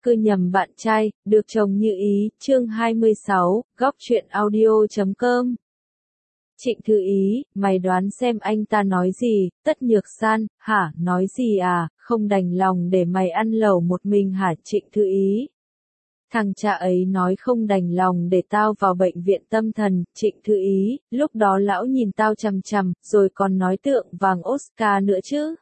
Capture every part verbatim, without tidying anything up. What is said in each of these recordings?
Cứ nhầm bạn trai, được chồng như ý, chương hai mươi sáu, góc truyện audio chấm com. Trịnh Thư Ý, mày đoán xem anh ta nói gì? Tất Nhược San, hả, nói gì à, không đành lòng để mày ăn lẩu một mình hả Trịnh Thư Ý? Thằng cha ấy nói không đành lòng để tao vào bệnh viện tâm thần, Trịnh Thư Ý, lúc đó lão nhìn tao chằm chằm, rồi còn nói tượng vàng Oscar nữa chứ.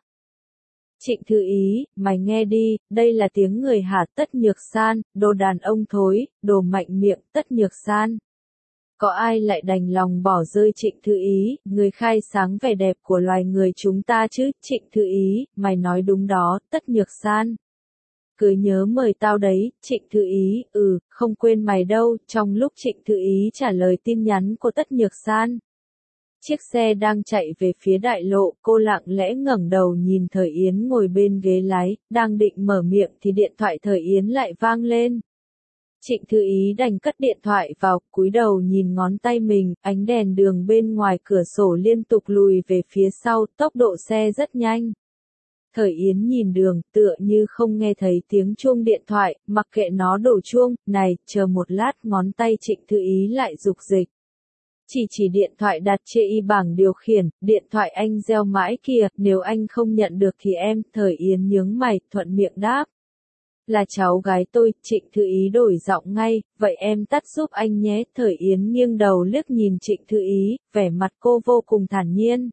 Trịnh Thư Ý, mày nghe đi, đây là tiếng người hả Tất Nhược San, đồ đàn ông thối, đồ mạnh miệng Tất Nhược San. Có ai lại đành lòng bỏ rơi Trịnh Thư Ý, người khai sáng vẻ đẹp của loài người chúng ta chứ, Trịnh Thư Ý, mày nói đúng đó, Tất Nhược San. Cứ nhớ mời tao đấy, Trịnh Thư Ý, ừ, không quên mày đâu, trong lúc Trịnh Thư Ý trả lời tin nhắn của Tất Nhược San. Chiếc xe đang chạy về phía đại lộ, cô lặng lẽ ngẩng đầu nhìn Thời Yến ngồi bên ghế lái, đang định mở miệng thì điện thoại Thời Yến lại vang lên. Trịnh Thư Ý đành cất điện thoại vào, cúi đầu nhìn ngón tay mình, ánh đèn đường bên ngoài cửa sổ liên tục lùi về phía sau, tốc độ xe rất nhanh. Thời Yến nhìn đường, tựa như không nghe thấy tiếng chuông điện thoại, mặc kệ nó đổ chuông, này, chờ một lát, ngón tay Trịnh Thư Ý lại dục dịch. Chỉ chỉ điện thoại đặt trên y bảng điều khiển, điện thoại anh reo mãi kìa, nếu anh không nhận được thì em, Thời Yến nhướng mày, thuận miệng đáp. Là cháu gái tôi, Trịnh Thư Ý đổi giọng ngay, vậy em tắt giúp anh nhé, Thời Yến nghiêng đầu liếc nhìn Trịnh Thư Ý, vẻ mặt cô vô cùng thản nhiên.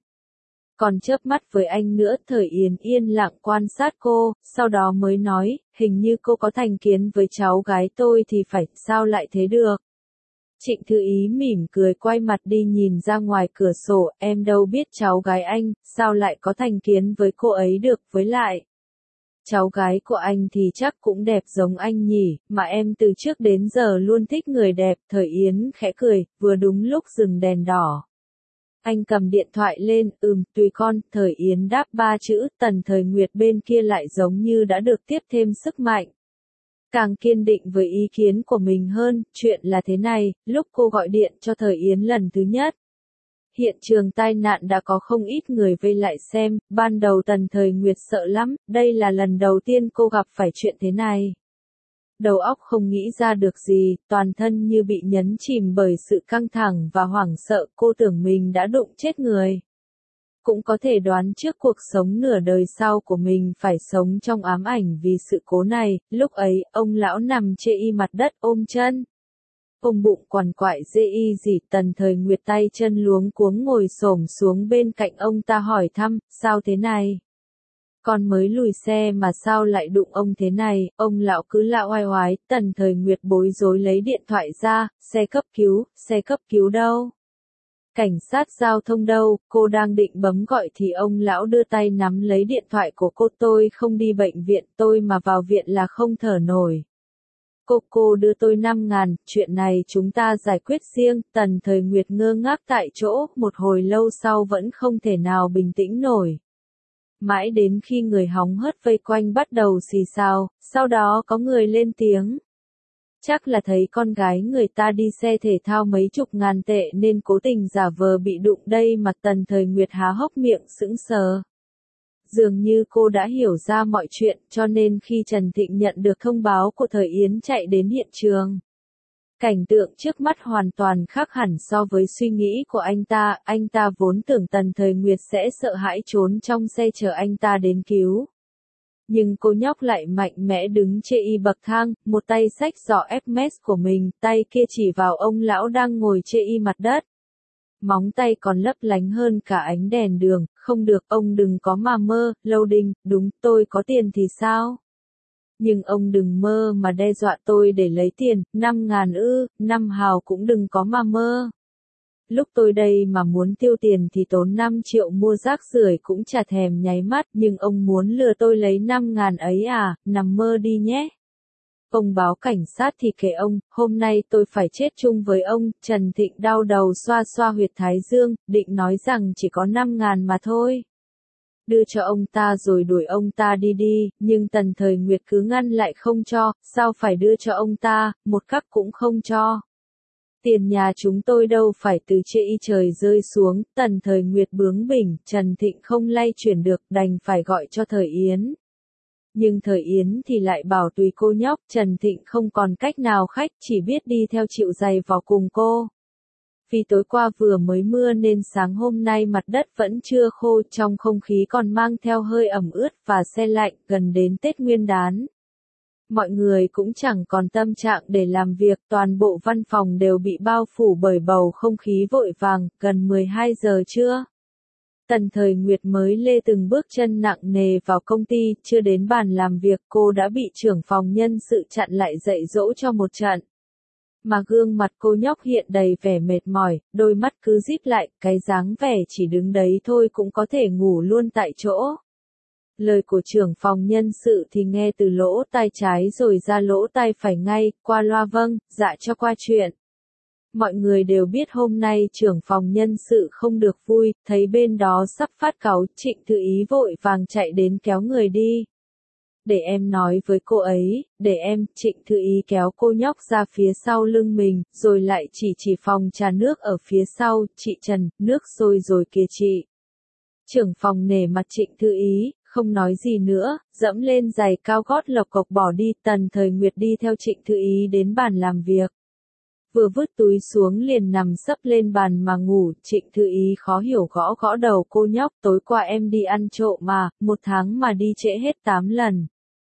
Còn chớp mắt với anh nữa, Thời Yến yên lặng quan sát cô, sau đó mới nói, hình như cô có thành kiến với cháu gái tôi thì phải, sao lại thế được? Trịnh Thư Ý mỉm cười quay mặt đi nhìn ra ngoài cửa sổ, em đâu biết cháu gái anh, sao lại có thành kiến với cô ấy được, với lại. Cháu gái của anh thì chắc cũng đẹp giống anh nhỉ, mà em từ trước đến giờ luôn thích người đẹp, Thời Yến khẽ cười, vừa đúng lúc dừng đèn đỏ. Anh cầm điện thoại lên, ừm, tùy con, Thời Yến đáp ba chữ, Tần Thời Nguyệt bên kia lại giống như đã được tiếp thêm sức mạnh. Càng kiên định với ý kiến của mình hơn, chuyện là thế này, lúc cô gọi điện cho Thời Yến lần thứ nhất. Hiện trường tai nạn đã có không ít người vây lại xem, ban đầu Tần Thời Nguyệt sợ lắm, đây là lần đầu tiên cô gặp phải chuyện thế này. Đầu óc không nghĩ ra được gì, toàn thân như bị nhấn chìm bởi sự căng thẳng và hoảng sợ, cô tưởng mình đã đụng chết người. Cũng có thể đoán trước cuộc sống nửa đời sau của mình phải sống trong ám ảnh vì sự cố này, lúc ấy, ông lão nằm chê y mặt đất ôm chân. Ôm bụng quằn quại dê y dỉ, Tần Thời Nguyệt tay chân luống cuống ngồi xổm xuống bên cạnh ông ta hỏi thăm, sao thế này? Con mới lùi xe mà sao lại đụng ông thế này, ông lão cứ lạ oai oái, Tần Thời Nguyệt bối rối lấy điện thoại ra, xe cấp cứu, xe cấp cứu đâu? Cảnh sát giao thông đâu, cô đang định bấm gọi thì ông lão đưa tay nắm lấy điện thoại của cô, tôi không đi bệnh viện, tôi mà vào viện là không thở nổi. Cô cô đưa tôi năm ngàn, chuyện này chúng ta giải quyết riêng, Tần Thời Nguyệt ngơ ngác tại chỗ, một hồi lâu sau vẫn không thể nào bình tĩnh nổi. Mãi đến khi người hóng hớt vây quanh bắt đầu xì xào, sau đó có người lên tiếng. Chắc là thấy con gái người ta đi xe thể thao mấy chục ngàn tệ nên cố tình giả vờ bị đụng đây mà, Tần Thời Nguyệt há hốc miệng sững sờ. Dường như cô đã hiểu ra mọi chuyện, cho nên khi Trần Thịnh nhận được thông báo của Thời Yến chạy đến hiện trường. Cảnh tượng trước mắt hoàn toàn khác hẳn so với suy nghĩ của anh ta, anh ta vốn tưởng Tần Thời Nguyệt sẽ sợ hãi trốn trong xe chờ anh ta đến cứu. Nhưng cô nhóc lại mạnh mẽ đứng trên y bậc thang, một tay xách giỏ ép em ét của mình, tay kia chỉ vào ông lão đang ngồi trên y mặt đất. Móng tay còn lấp lánh hơn cả ánh đèn đường, không được, ông đừng có mà mơ, Lâu Đình, đúng, tôi có tiền thì sao? Nhưng ông đừng mơ mà đe dọa tôi để lấy tiền, năm ngàn ư, năm hào cũng đừng có mà mơ. Lúc tôi đây mà muốn tiêu tiền thì tốn năm triệu mua rác rưởi cũng chả thèm nháy mắt, nhưng ông muốn lừa tôi lấy năm ngàn ấy à, nằm mơ đi nhé. Ông báo cảnh sát thì kệ ông, hôm nay tôi phải chết chung với ông, Trần Thịnh đau đầu xoa xoa huyệt thái dương, định nói rằng chỉ có năm ngàn mà thôi. Đưa cho ông ta rồi đuổi ông ta đi đi, nhưng Tần Thời Nguyệt cứ ngăn lại không cho, sao phải đưa cho ông ta, một khắc cũng không cho. Tiền nhà chúng tôi đâu phải từ trên y trời rơi xuống, Tần Thời Nguyệt bướng bỉnh, Trần Thịnh không lay chuyển được, đành phải gọi cho Thời Yến. Nhưng Thời Yến thì lại bảo tùy cô nhóc, Trần Thịnh không còn cách nào khách, chỉ biết đi theo chịu giày vò cùng cô. Vì tối qua vừa mới mưa nên sáng hôm nay mặt đất vẫn chưa khô, trong không khí còn mang theo hơi ẩm ướt và se lạnh, gần đến Tết Nguyên đán. Mọi người cũng chẳng còn tâm trạng để làm việc, toàn bộ văn phòng đều bị bao phủ bởi bầu không khí vội vàng, gần mười hai giờ trưa. Tần Thời Nguyệt mới lê từng bước chân nặng nề vào công ty, chưa đến bàn làm việc cô đã bị trưởng phòng nhân sự chặn lại dạy dỗ cho một trận. Mà gương mặt cô nhóc hiện đầy vẻ mệt mỏi, đôi mắt cứ díp lại, cái dáng vẻ chỉ đứng đấy thôi cũng có thể ngủ luôn tại chỗ. Lời của trưởng phòng nhân sự thì nghe từ lỗ tai trái rồi ra lỗ tai phải ngay, qua loa vâng, dạ cho qua chuyện. Mọi người đều biết hôm nay trưởng phòng nhân sự không được vui, thấy bên đó sắp phát cáu, Trịnh Thư Ý vội vàng chạy đến kéo người đi. Để em nói với cô ấy, để em, Trịnh Thư Ý kéo cô nhóc ra phía sau lưng mình, rồi lại chỉ chỉ phòng trà nước ở phía sau, chị Trần, nước sôi rồi kìa chị. Trưởng phòng nể mặt Trịnh Thư Ý, không nói gì nữa, dẫm lên giày cao gót lộc cộc bỏ đi. Tần Thời Nguyệt đi theo Trịnh Thư Ý đến bàn làm việc. Vừa vứt túi xuống liền nằm sấp lên bàn mà ngủ, Trịnh Thư Ý khó hiểu gõ gõ đầu cô nhóc, tối qua em đi ăn trộm mà, một tháng mà đi trễ hết tám lần.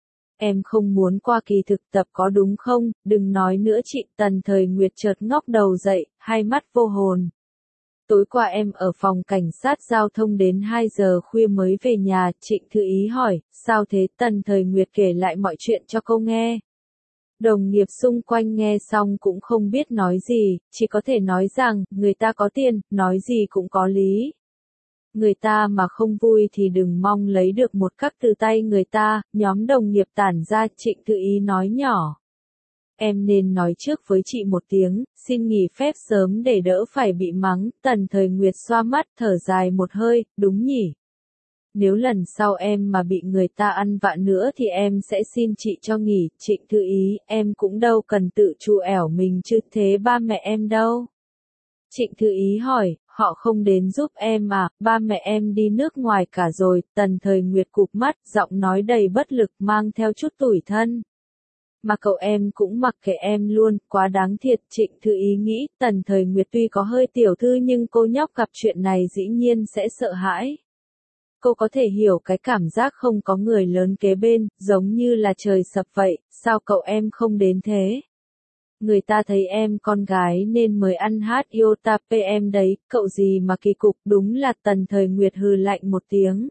Em không muốn qua kỳ thực tập có đúng không, đừng nói nữa chị. Tần Thời Nguyệt chợt ngóc đầu dậy, hai mắt vô hồn. Tối qua em ở phòng cảnh sát giao thông đến hai giờ khuya mới về nhà, Trịnh Thư Ý hỏi, sao thế? Tần Thời Nguyệt kể lại mọi chuyện cho cô nghe. Đồng nghiệp xung quanh nghe xong cũng không biết nói gì, chỉ có thể nói rằng, người ta có tiền, nói gì cũng có lý. Người ta mà không vui thì đừng mong lấy được một cắc từ tay người ta. Nhóm đồng nghiệp tản ra, Trịnh Thư Ý nói nhỏ. Em nên nói trước với chị một tiếng, xin nghỉ phép sớm để đỡ phải bị mắng. Tần Thời Nguyệt xoa mắt, thở dài một hơi, đúng nhỉ. Nếu lần sau em mà bị người ta ăn vạ nữa thì em sẽ xin chị cho nghỉ. Trịnh Thư Ý, em cũng đâu cần tự tru ẻo mình chứ, thế ba mẹ em đâu? Trịnh Thư Ý hỏi, họ không đến giúp em à, ba mẹ em đi nước ngoài cả rồi. Tần Thời Nguyệt cụp mắt, giọng nói đầy bất lực mang theo chút tủi thân. Mà cậu em cũng mặc kệ em luôn, quá đáng thiệt. Trịnh Thư Ý nghĩ, Tần Thời Nguyệt tuy có hơi tiểu thư nhưng cô nhóc gặp chuyện này dĩ nhiên sẽ sợ hãi. Cô có thể hiểu cái cảm giác không có người lớn kế bên, giống như là trời sập vậy, sao cậu em không đến thế? Người ta thấy em con gái nên mới ăn hát iota pê em đấy, cậu gì mà kỳ cục. Đúng là. Tần Thời Nguyệt hừ lạnh một tiếng.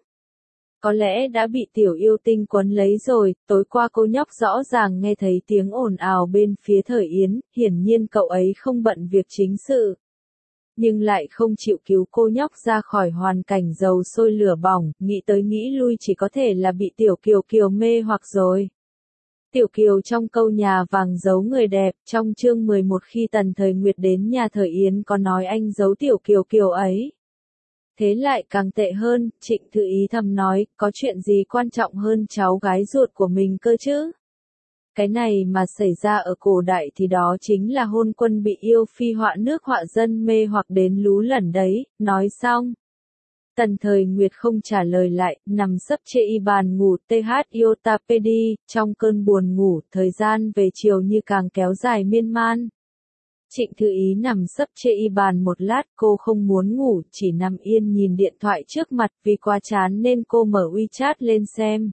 Có lẽ đã bị tiểu yêu tinh quấn lấy rồi, tối qua cô nhóc rõ ràng nghe thấy tiếng ồn ào bên phía Thời Yến, hiển nhiên cậu ấy không bận việc chính sự. Nhưng lại không chịu cứu cô nhóc ra khỏi hoàn cảnh dầu sôi lửa bỏng, nghĩ tới nghĩ lui chỉ có thể là bị Tiểu Kiều Kiều mê hoặc rồi. Tiểu Kiều trong câu nhà vàng giấu người đẹp, trong chương mười một khi Tần Thời Nguyệt đến nhà Thời Yến có nói anh giấu Tiểu Kiều Kiều ấy. Thế lại càng tệ hơn, Trịnh Thư Ý thầm nói, có chuyện gì quan trọng hơn cháu gái ruột của mình cơ chứ? Cái này mà xảy ra ở cổ đại thì đó chính là hôn quân bị yêu phi họa nước họa dân mê hoặc đến lú lẫn đấy. Nói xong, Tần Thời Nguyệt không trả lời lại, nằm sấp trên y bàn ngủ. Th iota pedi, trong cơn buồn ngủ, thời gian về chiều như càng kéo dài miên man. Trịnh Thư Ý nằm sấp trên y bàn một lát, cô không muốn ngủ, chỉ nằm yên nhìn điện thoại trước mặt, vì quá chán nên cô mở WeChat lên xem.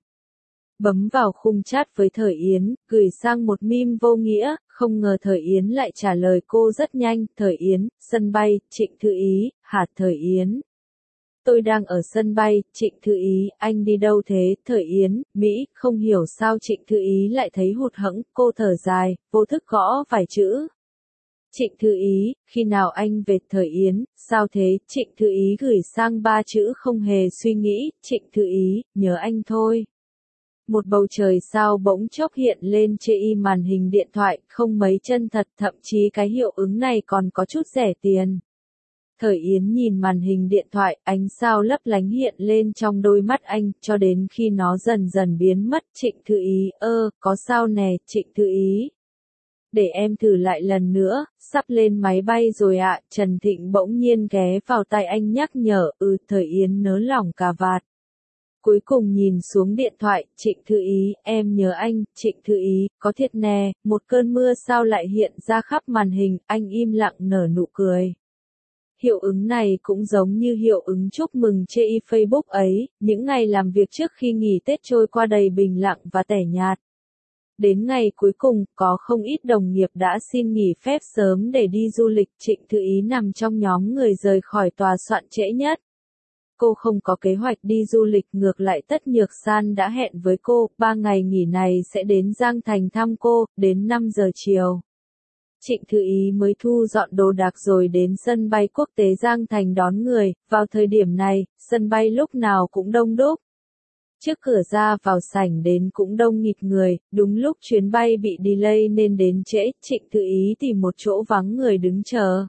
Bấm vào khung chat với Thời Yến, gửi sang một meme vô nghĩa, không ngờ Thời Yến lại trả lời cô rất nhanh. Thời Yến, sân bay. Trịnh Thư Ý, hả? Thời Yến, tôi đang ở sân bay. Trịnh Thư Ý, anh đi đâu thế? Thời Yến, Mỹ. Không hiểu sao Trịnh Thư Ý lại thấy hụt hẫng, cô thở dài, vô thức gõ vài chữ. Trịnh Thư Ý, khi nào anh về? Thời Yến, sao thế? Trịnh Thư Ý gửi sang ba chữ không hề suy nghĩ. Trịnh Thư Ý, nhớ anh thôi. Một bầu trời sao bỗng chốc hiện lên trên y màn hình điện thoại, không mấy chân thật, thậm chí cái hiệu ứng này còn có chút rẻ tiền. Thời Yến nhìn màn hình điện thoại, ánh sao lấp lánh hiện lên trong đôi mắt anh, cho đến khi nó dần dần biến mất. Trịnh Thư Ý, ơ, có sao nè? Trịnh Thư Ý, để em thử lại lần nữa, sắp lên máy bay rồi ạ. Trần Thịnh bỗng nhiên ghé vào tai anh nhắc nhở, ừ. Thời Yến nới lỏng cà vạt. Cuối cùng nhìn xuống điện thoại, Trịnh Thư Ý, em nhớ anh, Trịnh Thư Ý, có thiệt nè, một cơn mưa sao lại hiện ra khắp màn hình, anh im lặng nở nụ cười. Hiệu ứng này cũng giống như hiệu ứng chúc mừng chê y Facebook ấy, những ngày làm việc trước khi nghỉ Tết trôi qua đầy bình lặng và tẻ nhạt. Đến ngày cuối cùng, có không ít đồng nghiệp đã xin nghỉ phép sớm để đi du lịch, Trịnh Thư Ý nằm trong nhóm người rời khỏi tòa soạn trễ nhất. Cô không có kế hoạch đi du lịch, ngược lại Tất Nhược San đã hẹn với cô, ba ngày nghỉ này sẽ đến Giang Thành thăm cô, đến năm giờ chiều. Trịnh Thư Ý mới thu dọn đồ đạc rồi đến sân bay quốc tế Giang Thành đón người, vào thời điểm này, sân bay lúc nào cũng đông đúc. Trước cửa ra vào sảnh đến cũng đông nghịt người, đúng lúc chuyến bay bị delay nên đến trễ, Trịnh Thư Ý tìm một chỗ vắng người đứng chờ.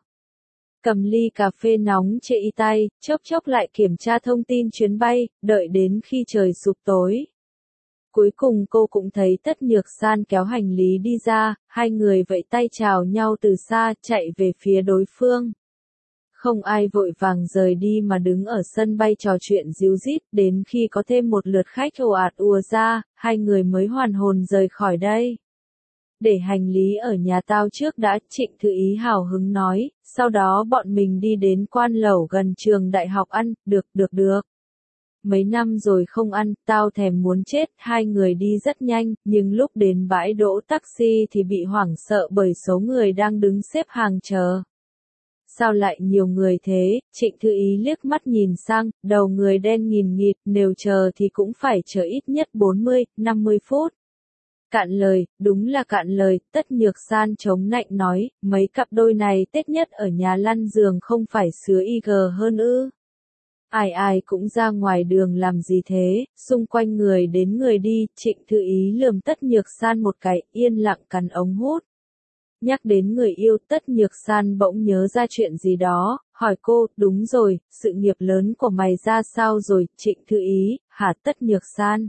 Cầm ly cà phê nóng trên tay, chốc chốc lại kiểm tra thông tin chuyến bay, đợi đến khi trời sụp tối. Cuối cùng cô cũng thấy Tất Nhược San kéo hành lý đi ra, hai người vẫy tay chào nhau từ xa, chạy về phía đối phương. Không ai vội vàng rời đi mà đứng ở sân bay trò chuyện ríu rít, đến khi có thêm một lượt khách ồ ạt ùa ra, hai người mới hoàn hồn rời khỏi đây. Để hành lý ở nhà tao trước đã, Trịnh Thư Ý hào hứng nói, sau đó bọn mình đi đến quan lẩu gần trường đại học ăn, được, được, được. Mấy năm rồi không ăn, tao thèm muốn chết, hai người đi rất nhanh, nhưng lúc đến bãi đỗ taxi thì bị hoảng sợ bởi số người đang đứng xếp hàng chờ. Sao lại nhiều người thế, Trịnh Thư Ý liếc mắt nhìn sang, đầu người đen nghìn nghịt, nếu chờ thì cũng phải chờ ít nhất bốn mươi, năm mươi phút. Cạn lời, đúng là cạn lời, Tất Nhược San chống nạnh nói, mấy cặp đôi này Tết nhất ở nhà lăn giường không phải sứa y gờ hơn ư. Ai ai cũng ra ngoài đường làm gì thế, xung quanh người đến người đi, Trịnh Thư Ý lườm Tất Nhược San một cái, yên lặng cắn ống hút. Nhắc đến người yêu, Tất Nhược San bỗng nhớ ra chuyện gì đó, hỏi cô, đúng rồi, sự nghiệp lớn của mày ra sao rồi, Trịnh Thư Ý, hả Tất Nhược San?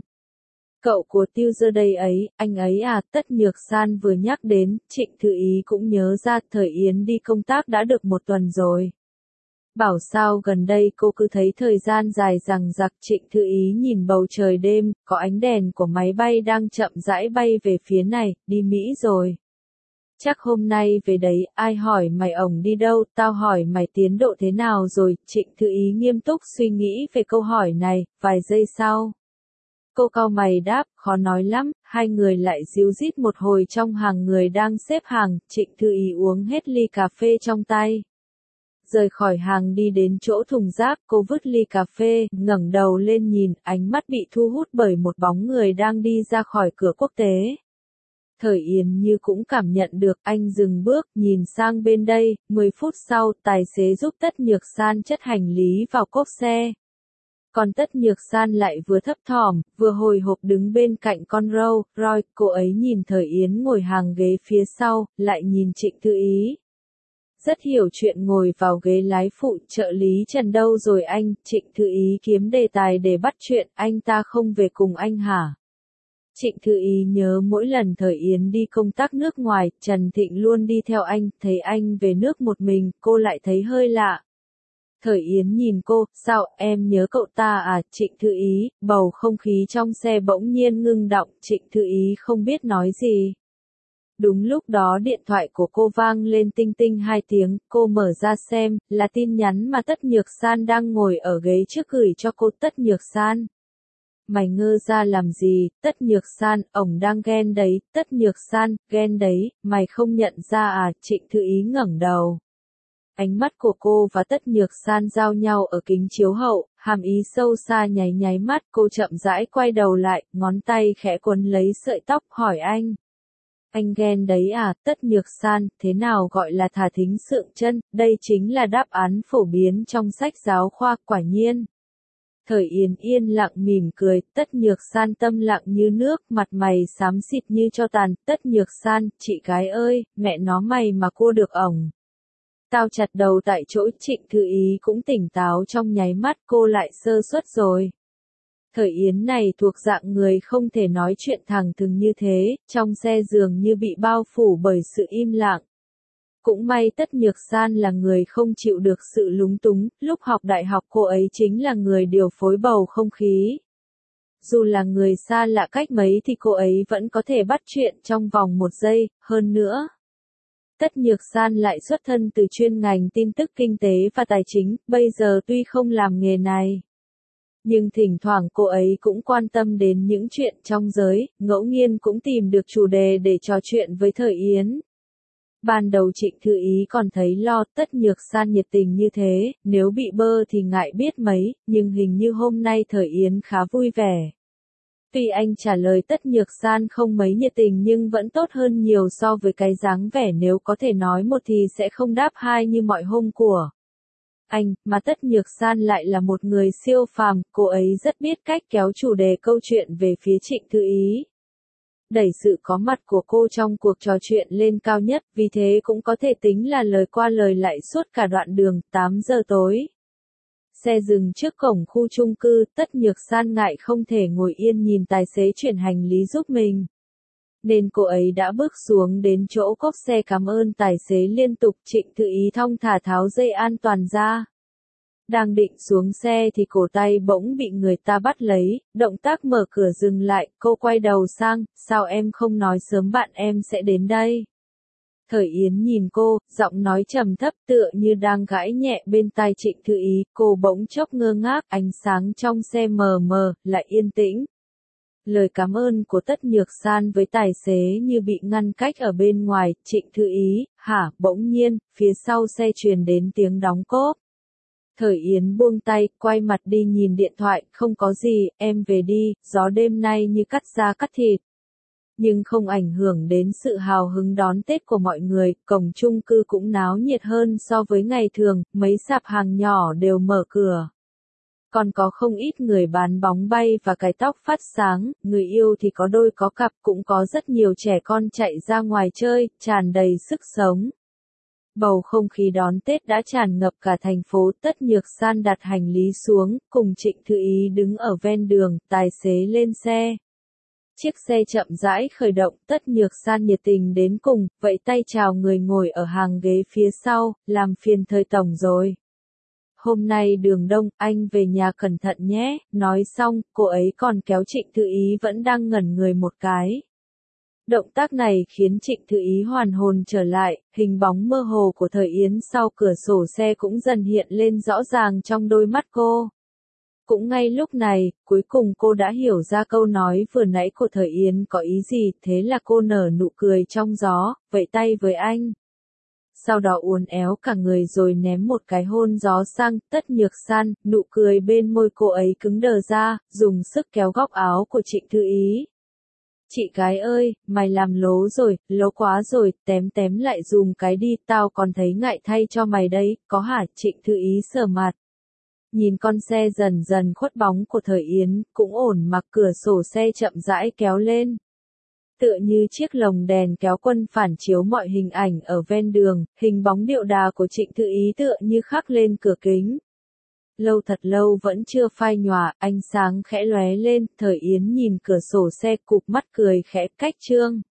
Cậu của Tiêu Giờ đây ấy, anh ấy à, Tất Nhược San vừa nhắc đến, Trịnh Thư Ý cũng nhớ ra thời Yến đi công tác đã được một tuần rồi. Bảo sao gần đây cô cứ thấy thời gian dài dằng dặc, Trịnh Thư Ý nhìn bầu trời đêm, có ánh đèn của máy bay đang chậm rãi bay về phía này, đi Mỹ rồi. Chắc hôm nay về đấy, ai hỏi mày ổng đi đâu, tao hỏi mày tiến độ thế nào rồi, Trịnh Thư Ý nghiêm túc suy nghĩ về câu hỏi này, vài giây sau. Cô cau mày đáp, khó nói lắm, hai người lại díu dít một hồi trong hàng người đang xếp hàng, Trịnh Thư Ý uống hết ly cà phê trong tay. Rời khỏi hàng đi đến chỗ thùng rác, cô vứt ly cà phê, ngẩng đầu lên nhìn, ánh mắt bị thu hút bởi một bóng người đang đi ra khỏi cửa quốc tế. Thời Yến như cũng cảm nhận được, anh dừng bước, nhìn sang bên đây, mười phút sau, tài xế giúp Tất Nhược San chất hành lý vào cốp xe. Còn Tất Nhược San lại vừa thấp thỏm, vừa hồi hộp đứng bên cạnh con Rolls Royce, cô ấy nhìn Thời Yến ngồi hàng ghế phía sau, lại nhìn Trịnh Thư Ý. Rất hiểu chuyện ngồi vào ghế lái phụ, trợ lý Trần đâu rồi anh, Trịnh Thư Ý kiếm đề tài để bắt chuyện, anh ta không về cùng anh hả? Trịnh Thư Ý nhớ mỗi lần Thời Yến đi công tác nước ngoài, Trần Thịnh luôn đi theo anh, thấy anh về nước một mình, cô lại thấy hơi lạ. Thời Yến nhìn cô, sao, em nhớ cậu ta à, Trịnh Thư Ý, bầu không khí trong xe bỗng nhiên ngưng đọng, Trịnh Thư Ý không biết nói gì. Đúng lúc đó điện thoại của cô vang lên tinh tinh hai tiếng, cô mở ra xem, là tin nhắn mà Tất Nhược San đang ngồi ở ghế trước gửi cho cô. Tất Nhược San. Mày ngơ ra làm gì, Tất Nhược San, ổng đang ghen đấy, Tất Nhược San, ghen đấy, mày không nhận ra à, Trịnh Thư Ý ngẩng đầu. Ánh mắt của cô và Tất Nhược San giao nhau ở kính chiếu hậu, hàm ý sâu xa nháy nháy mắt, cô chậm rãi quay đầu lại, ngón tay khẽ quấn lấy sợi tóc, hỏi anh. Anh ghen đấy à, Tất Nhược San, thế nào gọi là thả thính sượng chân, đây chính là đáp án phổ biến trong sách giáo khoa, quả nhiên. Thời Yến yên lặng mỉm cười, Tất Nhược San tâm lặng như nước, mặt mày xám xịt như tro tàn, Tất Nhược San, chị gái ơi, mẹ nó mày mà cua được ổng. Tao chặt đầu tại chỗ, Trịnh Thư Ý cũng tỉnh táo trong nháy mắt, cô lại sơ suất rồi. Thời Yến này thuộc dạng người không thể nói chuyện thẳng thừng như thế, trong xe dường như bị bao phủ bởi sự im lặng. Cũng may Tất Nhược San là người không chịu được sự lúng túng, lúc học đại học cô ấy chính là người điều phối bầu không khí. dù là người xa lạ cách mấy thì cô ấy vẫn có thể bắt chuyện trong vòng một giây, hơn nữa. Tất Nhược San lại xuất thân từ chuyên ngành tin tức kinh tế và tài chính, bây giờ tuy không làm nghề này. Nhưng thỉnh thoảng cô ấy cũng quan tâm đến những chuyện trong giới, ngẫu nhiên cũng tìm được chủ đề để trò chuyện với Thời Yến. Ban đầu Trịnh Thư Ý còn thấy lo, Tất Nhược San nhiệt tình như thế, nếu bị bơ thì ngại biết mấy, nhưng hình như hôm nay Thời Yến khá vui vẻ. Tuy anh trả lời Tất Nhược San không mấy nhiệt tình nhưng vẫn tốt hơn nhiều so với cái dáng vẻ nếu có thể nói một thì sẽ không đáp hai như mọi hôm của anh, mà Tất Nhược San lại là một người siêu phàm, cô ấy rất biết cách kéo chủ đề câu chuyện về phía Trịnh Thư Ý. Đẩy sự có mặt của cô trong cuộc trò chuyện lên cao nhất, vì thế cũng có thể tính là lời qua lời lại suốt cả đoạn đường, tám giờ tối. Xe dừng trước cổng khu chung cư, Tất Nhược San ngại không thể ngồi yên nhìn tài xế chuyển hành lý giúp mình. Nên cô ấy đã bước xuống đến chỗ cốp xe cảm ơn tài xế liên tục. Trịnh Thư Ý thong thả tháo dây an toàn ra. Đang định xuống xe thì cổ tay bỗng bị người ta bắt lấy, động tác mở cửa dừng lại, cô quay đầu sang, sao em không nói sớm bạn em sẽ đến đây? Thời Yến nhìn cô, giọng nói trầm thấp tựa như đang gãi nhẹ bên tai Trịnh Thư Ý, cô bỗng chốc ngơ ngác, ánh sáng trong xe mờ mờ, lại yên tĩnh. Lời cảm ơn của Tất Nhược San với tài xế như bị ngăn cách ở bên ngoài, Trịnh Thư Ý, hả, bỗng nhiên, phía sau xe truyền đến tiếng đóng cốp. Thời Yến buông tay, quay mặt đi nhìn điện thoại, không có gì, em về đi, gió đêm nay như cắt da cắt thịt. Nhưng không ảnh hưởng đến sự hào hứng đón Tết của mọi người, cổng chung cư cũng náo nhiệt hơn so với ngày thường, mấy sạp hàng nhỏ đều mở cửa. Còn có không ít người bán bóng bay và cái tóc phát sáng, người yêu thì có đôi có cặp, cũng có rất nhiều trẻ con chạy ra ngoài chơi, tràn đầy sức sống. Bầu không khí đón Tết đã tràn ngập cả thành phố. Tất Nhược San đặt hành lý xuống, cùng Trịnh Thư Ý đứng ở ven đường, tài xế lên xe. Chiếc xe chậm rãi khởi động, Tất Nhược San nhiệt tình đến cùng, vẫy tay chào người ngồi ở hàng ghế phía sau, làm phiền Thời tổng rồi. Hôm nay đường đông, anh về nhà cẩn thận nhé, nói xong, cô ấy còn kéo Trịnh Thư Ý vẫn đang ngẩn người một cái. Động tác này khiến Trịnh Thư Ý hoàn hồn trở lại, hình bóng mơ hồ của Thời Yến sau cửa sổ xe cũng dần hiện lên rõ ràng trong đôi mắt cô. Cũng ngay lúc này, cuối cùng cô đã hiểu ra câu nói vừa nãy của Thời Yến có ý gì, thế là cô nở nụ cười trong gió, vẫy tay với anh. Sau đó uốn éo cả người rồi ném một cái hôn gió sang. Tất Nhược San, nụ cười bên môi cô ấy cứng đờ ra, dùng sức kéo góc áo của Trịnh Thư Ý. Chị gái ơi, mày làm lố rồi, lố quá rồi, tém tém lại dùm cái đi, tao còn thấy ngại thay cho mày đấy, có hả? Trịnh Thư Ý sờ mặt. Nhìn con xe dần dần khuất bóng của Thời Yến, cũng ổn mặc cửa sổ xe chậm rãi kéo lên. Tựa như chiếc lồng đèn kéo quân phản chiếu mọi hình ảnh ở ven đường, hình bóng điệu đà của Trịnh Thư Ý tựa như khắc lên cửa kính. Lâu thật lâu vẫn chưa phai nhòa, ánh sáng khẽ lóe lên, Thời Yến nhìn cửa sổ xe cụp mắt cười khẽ, cách trương.